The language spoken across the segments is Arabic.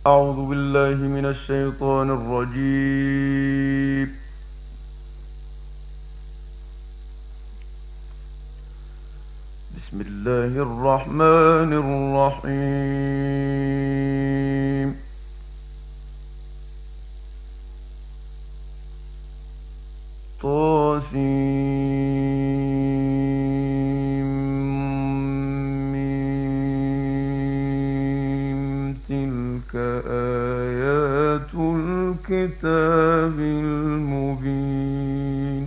أعوذ بالله من الشيطان الرجيم. بسم الله الرحمن الرحيم. تلك آيات الكتاب المبين.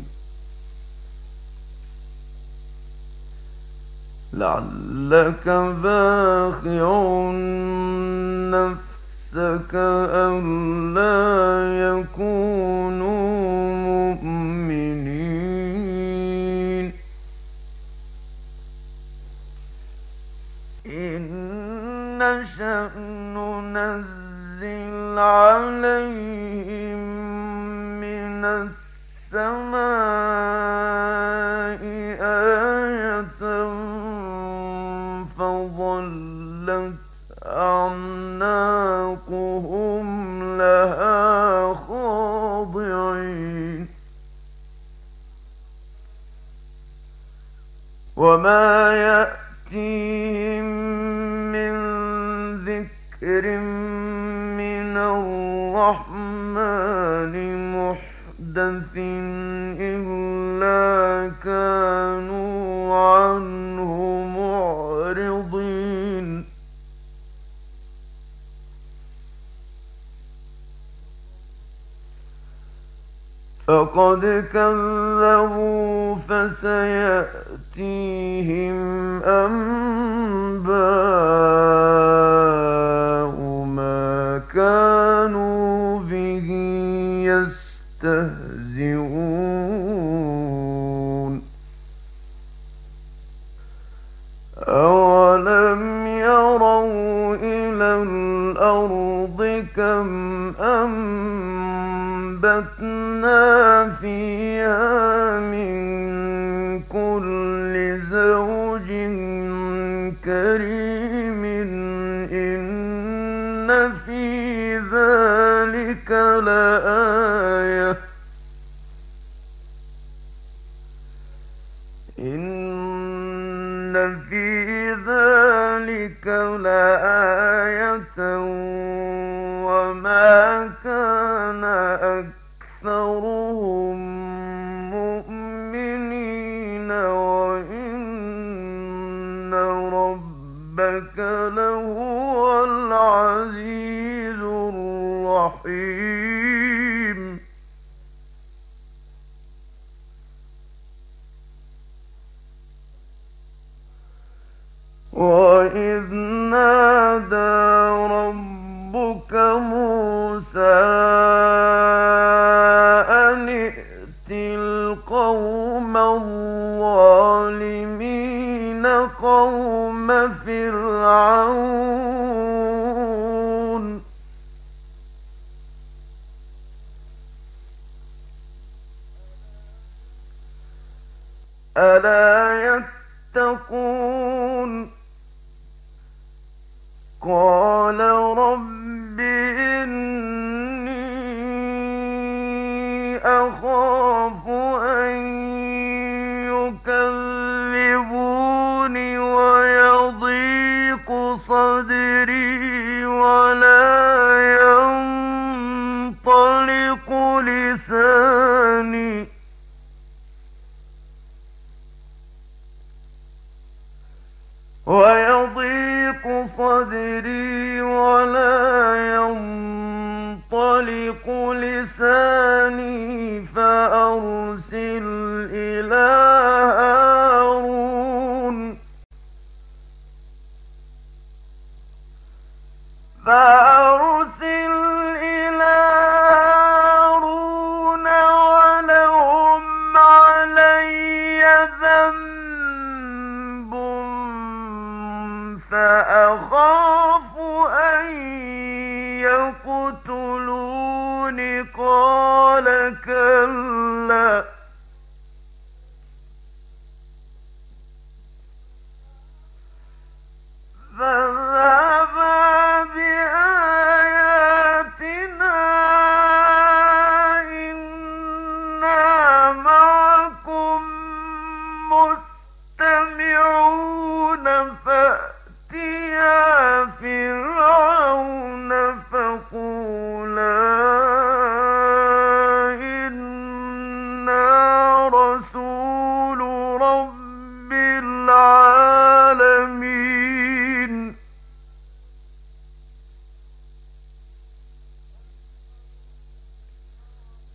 لعلك باخع نفسك ألا يكونوا مؤمنين. إن نشأ ننزل عليهم من السماء آية فظلت أعناقهم لها خاضعين. وما يأتيهم من ذكر من الرحمن محدث إلا كانوا عنه معرضين. فقد كذبوا فسيأتيهم أنباء ما كانوا به يستهزئون. أولم يروا إلى الأرض كم أنبتنا فيها من كل زوج كريم إن في ذلك لآية إن في ذلك لآية وما كان أكثرهم مؤمنين وإن ربك لهو العزيز الرحيم. وإذ نادى ربك موسى أن ائت القوم الظالمين قوم فرعون ألا يتقون. قال رب إني أخاف أن يكذبون ويضيق صدري ولا ينطلق لساني فأرسل إلى هارون ولهم علي ذنب فأخاف أن يقتلون. قال كلا فاذهبا بآياتنا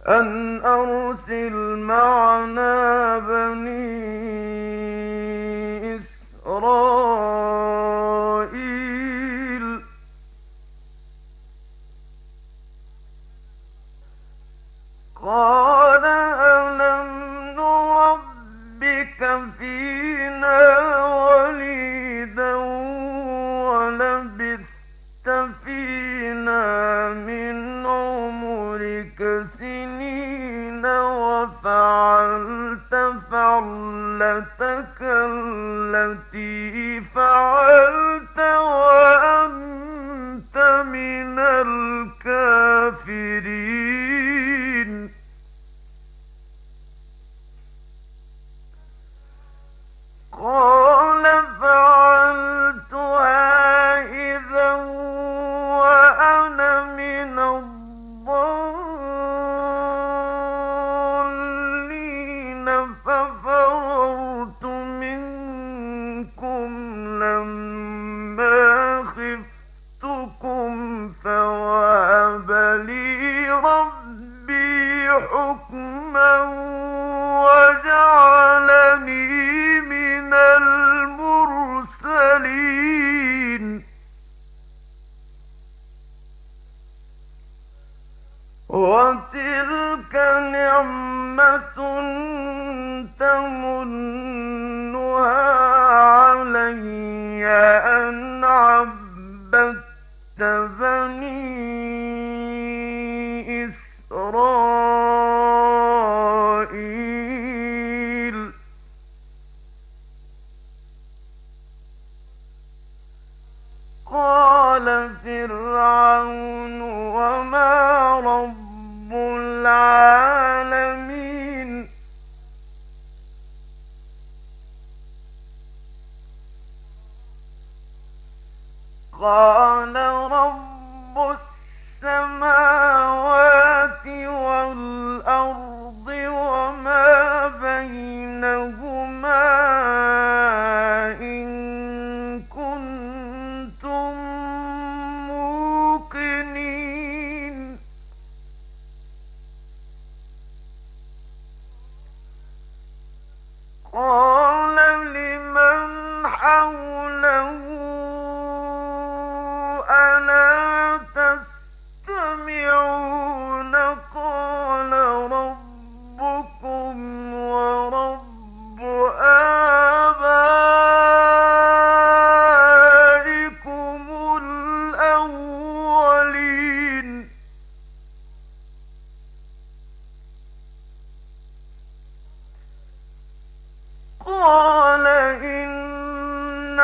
أن أرسل معنا بني إسرائيل. قال ألم نربك فينا وليدا ولبثت فينا من عمرك سنين وفعلت فعلتك التي فعلت وأنت من الكافرين. قال فعلتها إذا وأنا من الضالين ففررت منكم لما خفتكم فوهب لي ربي حكما وجعلني من المرسلين. وتلك نعمة تمنها علي أن عبدت بني إسرائيل. قال فرعون وما رب العالمين. قال رب السماوات والأرض وما بينهما إن كنتم موقنين. قال لمن حوله ألا تستمعون. قال ربكم ورب آبائكم الأولين. قال إن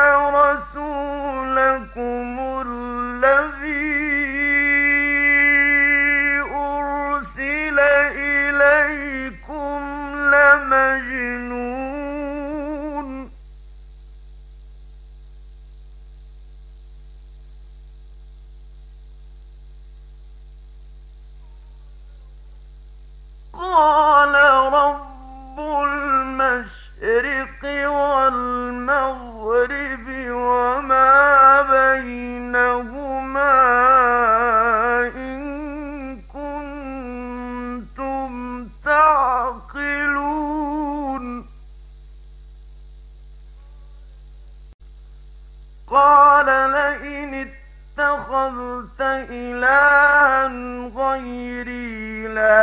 رسولكم الذي أرسل إليكم لمجنون. قال رب المشرق والمغرب وما بينهما إن كنتم تعقلون. قال لئن اتخذت إلها غيري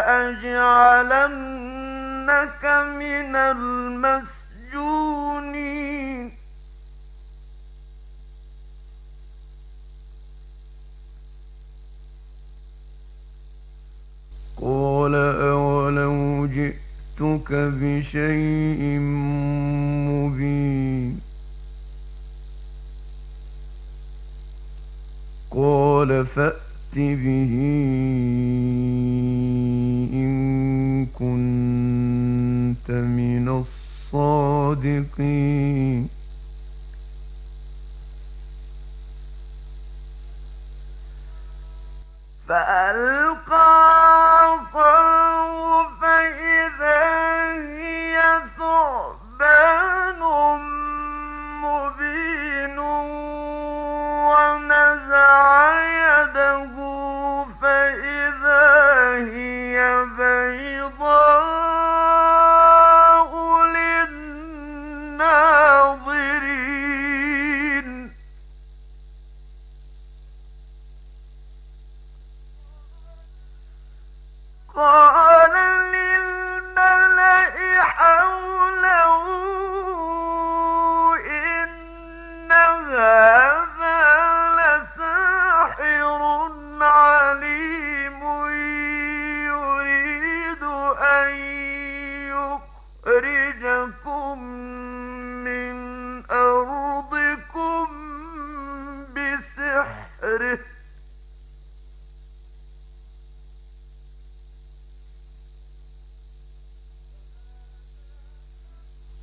لأجعلنك من المسجونين. قال أولو جئتك بشيء مبين. قال فأت به إن كنت من الصادقين. فألقى عصاه فإذا هي ثعبان مبين ونزع يده فإذا هي بيضاء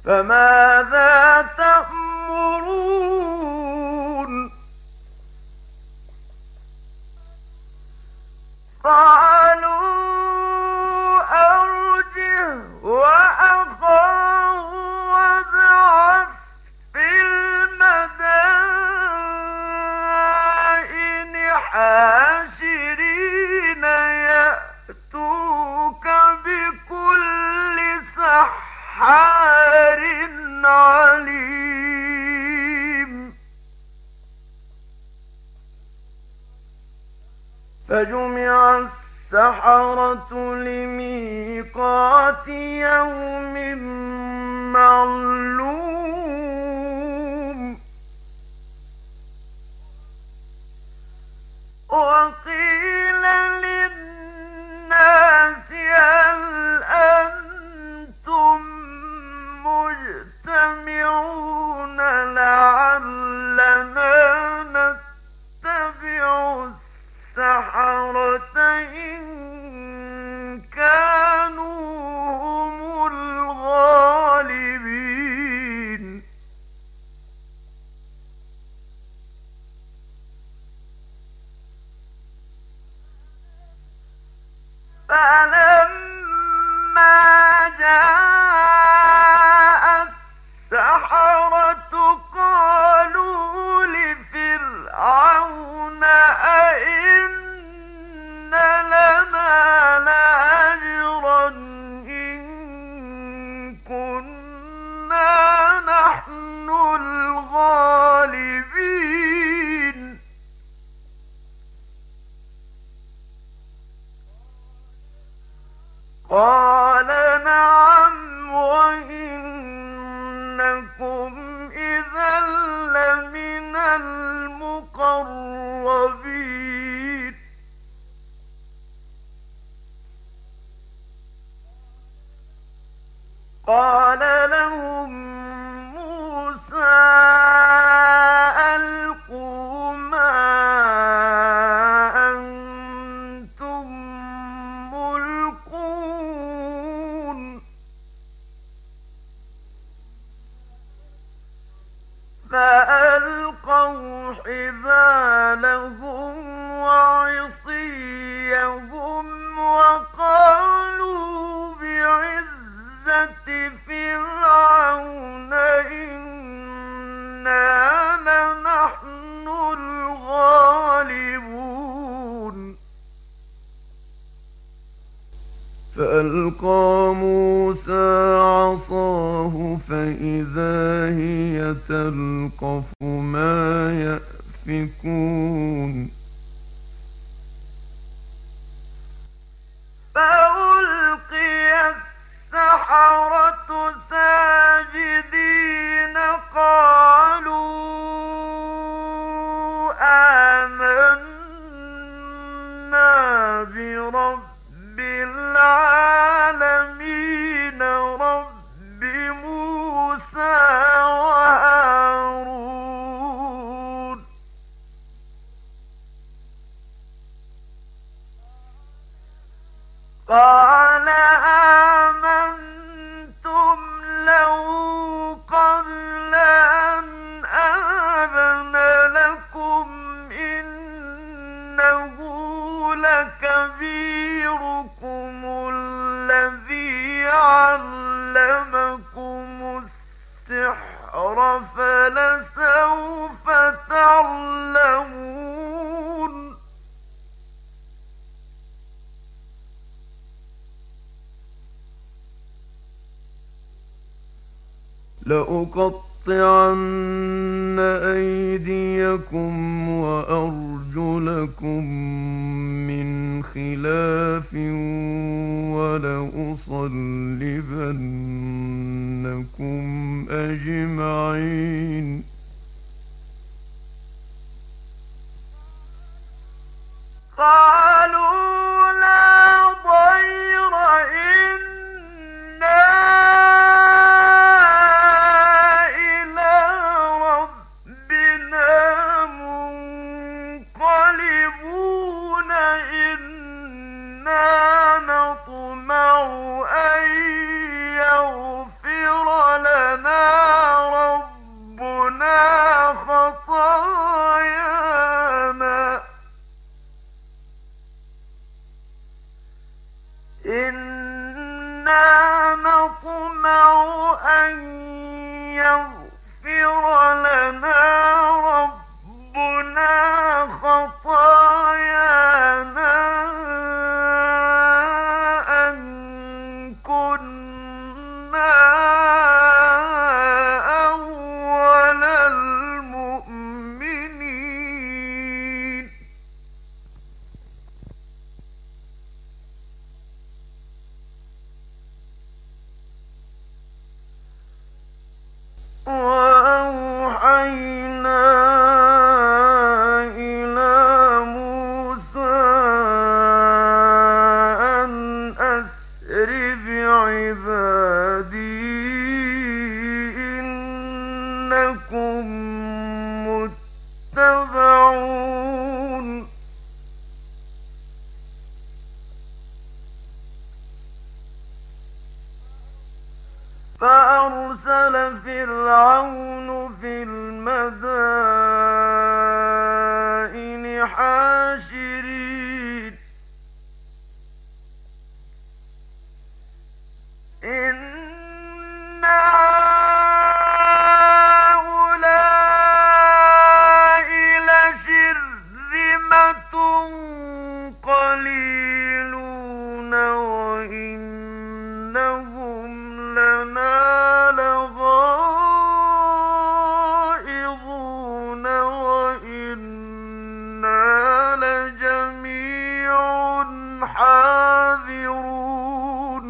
فماذا تأمرون قالوا أرجه وأخاه وابعث في المدائن حاشرين يأتوك بكل سحار عليم فجمع السحرة لميقات يوم معلوم وقيل للناس هل أنتم مجتمعون لعلنا نتبع السحرة إن كانوا هم الغالبين فلما جاء السحرة قالوا لفرعون أئن لنا لأجرا إن كنا نحن الغالبين قال نعم وإنكم إذا لمن المقربين قال لهم موسى ألقوا ما أنتم ملقون فألقوا حبالهم وعصيهم وقالوا بعزة فرعون إنا لنحن الغالبون فألقى موسى عصاه فإذا هي تلقف ما يأفكون فألقي السحرة ساجدين قالوا آمنا برب العالمين رب موسى وهارون قال آمنتم له قبل أن آذن لكم إنه لكبيركم الذي علمكم السحر فلسوف تعلمون لأقطعن أيديكم وأرجلكم من خلاف ولأصلبنكم أجمعين قالوا لا ضير إنا إلى ربنا منقلبون إنا نطمع أن يغفر لنا أن يغفر لنا ربنا خطايانا أن كنا أول المؤمنين. وأوحينا إلى موسى أن أسر بعبادي إنكم متبعون. فأرسل فرعون في المدائن حاشرين إن هؤلاء لشرذمة قليلون وإنهم لنا لغائظون وإنا لجميع حاذرون.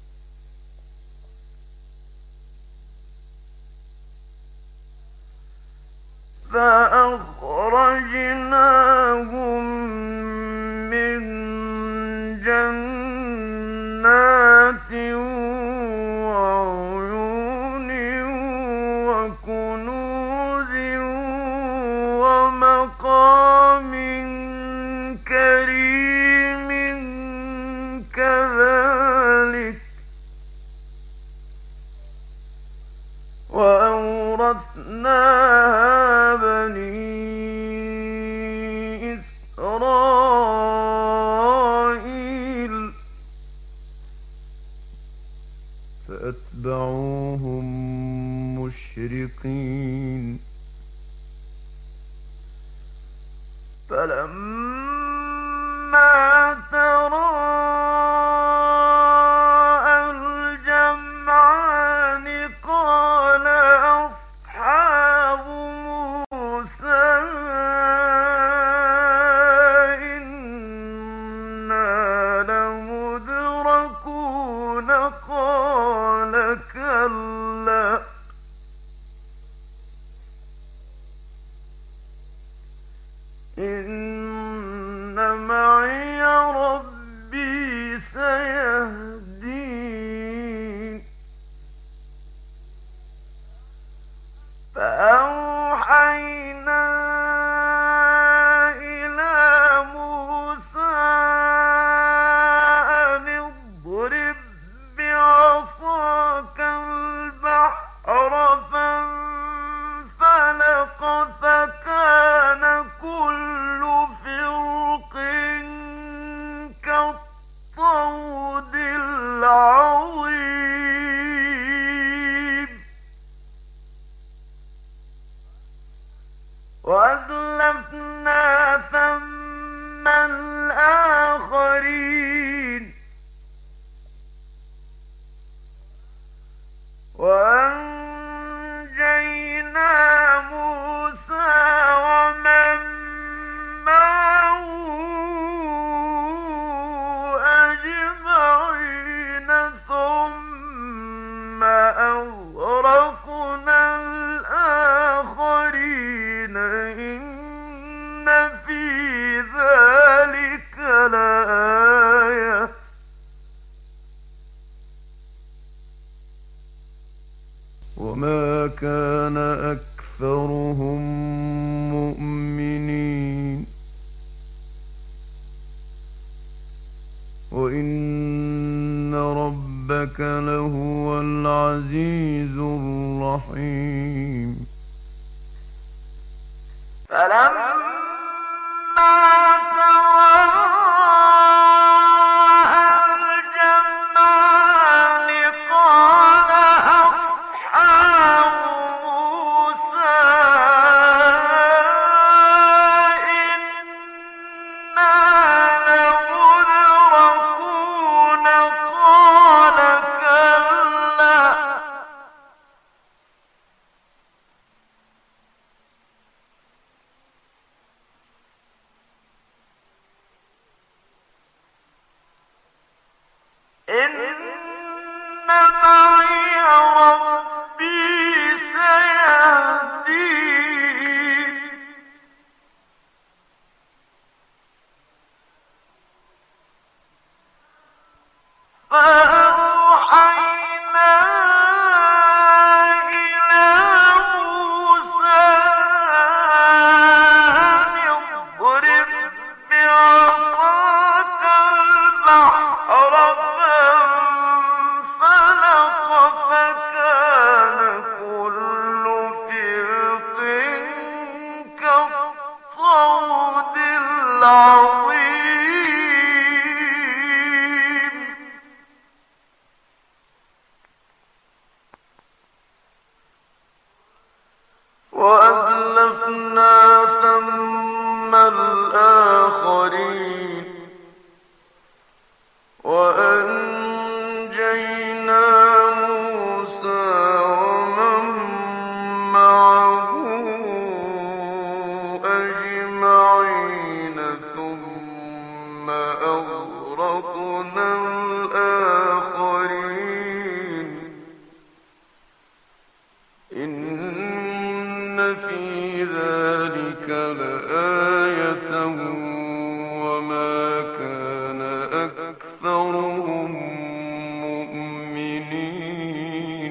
فأخرجناهم من جنات وعيون وكنوز ومقام كريم كذلك وأورثناها بني إسرائيل فأتبعوهم مشرقين. فلما تراءى الجمعان قال أصحاب موسى إنا لمدركون قال كلا إن معي ربي سيهدين. فأوحينا إلى موسى أن اضرب بعصاك البحر فانفلق فكان كل فرق كالطود العظيم. وأزلفنا ثم الآخرين وأنجينا موسى ومن معه أجمعين ثم أغرقنا الآخرين إن في ذلك لآية وما كان أكثرهم مؤمنين وإن ربك لهو العزيز الرحيم. فلما تراءى الجمعان قال لمدركون قال كلا إن معي ربي سيهدين فأوحينا إلى موسى أن اضرب بعصاك البحر فانفلق فكان كل فرق كالطود العظيم وأزلفنا ثم الآخرين وأنجينا موسى ومن معه أجمعين ثم أغرقنا الآخرين إن في ذلك لآية وما كان أكثرهم مؤمنين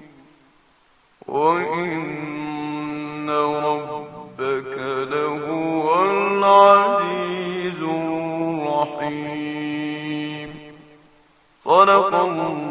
وإن ربك لهو العزيز الرحيم. صدق الله